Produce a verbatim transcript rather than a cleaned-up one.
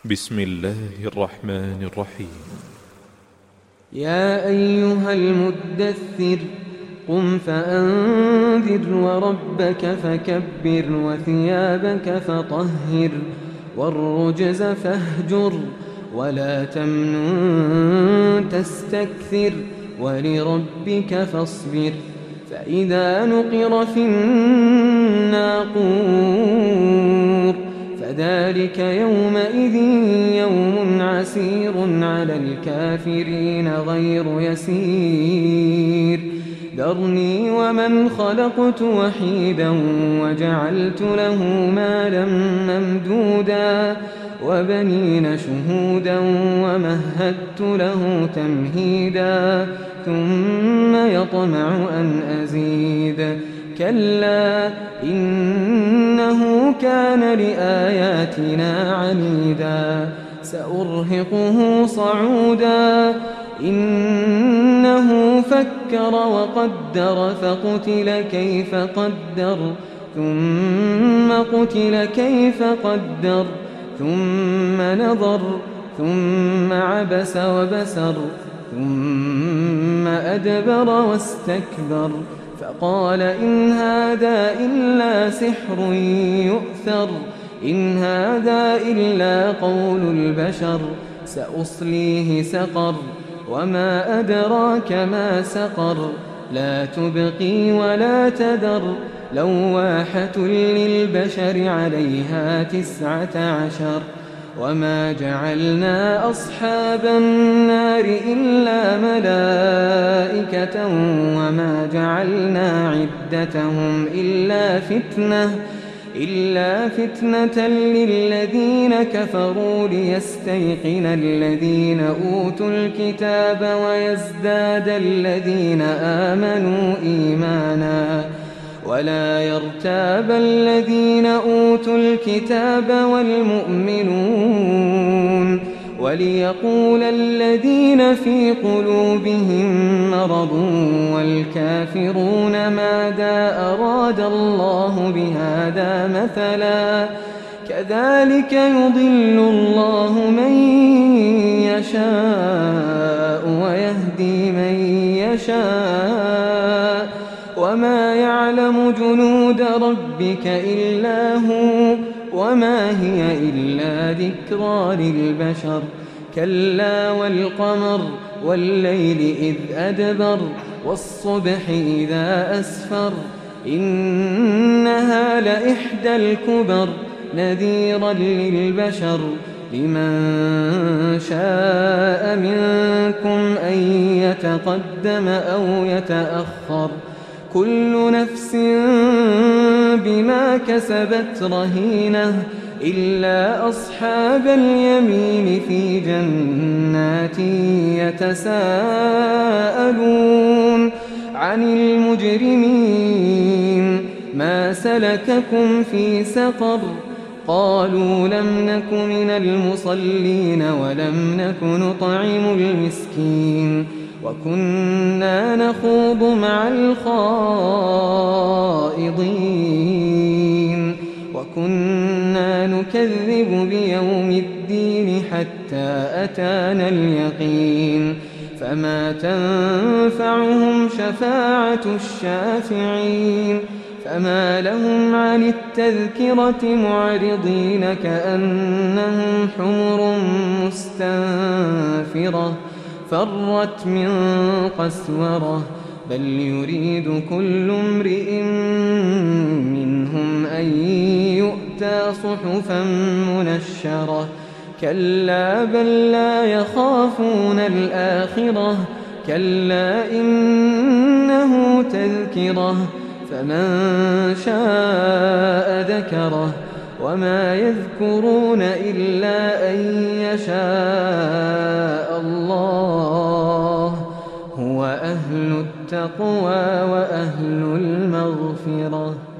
بسم الله الرحمن الرحيم. يا أيها المدثر قم فأنذر وربك فكبر وثيابك فطهر والرجز فاهجر ولا تمنن تستكثر ولربك فاصبر فإذا نقر في الناقور فذلك يومئذ يوم عسير على الكافرين غير يسير ذرني ومن خلقت وحيدا وجعلت له مالا ممدودا وبنين شهودا ومهدت له تمهيدا ثم يطمع أن أزيد كلا إنه كان لآياتنا عنيدا سأرهقه صعودا إنه فكر وقدر فقتل كيف قدر ثم قتل كيف قدر ثم نظر ثم عبس وبسر ثم أدبر واستكبر فقال إن هذا إلا سحر يؤثر إن هذا إلا قول البشر سأصليه سقر وما أدراك ما سقر لا تبقي ولا تذر لواحة للبشر عليها تسعة عشر وما جعلنا أصحاب النار إلا ملائكة وما جعلنا عدتهم إلا فتنة إلا فتنة للذين كفروا ليستيقن الذين أوتوا الكتاب ويزداد الذين آمنوا إيمانا ولا يرتاب الذين أوتوا الكتاب والمؤمنون وليقول الذين في قلوبهم مرض والكافرون ماذا أراد الله بهذا مثلا كذلك يضل الله من يشاء ويهدي من يشاء وما يعلم جنود ربك إلا هو وما هي إلا ذكرى للبشر كلا والقمر والليل إذ أدبر والصبح إذا أسفر إنها لإحدى الكبر نذيرا للبشر لمن شاء منكم أن يتقدم أو يتأخر كل نفس بما كسبت رهينة إلا أصحاب اليمين في جنات يتساءلون عن المجرمين ما سلككم في سقر قالوا لم نك من المصلين ولم نك نطعم المسكين وكنا نخوض مع الخائضين وكنا نكذب بيوم الدين حتى أتانا اليقين فما تنفعهم شفاعة الشافعين فما لهم عن التذكرة معرضين كأنهم حمر مستنفرة فرت من قسورة بل يريد كل امرئ منهم أن يؤتى صحفا منشرة كلا بل لا يخافون الآخرة كلا إنه تذكرة فمن شاء ذكره وما يذكرون إلا أن يشاء الله هو أهل التقوى وأهل المغفرة.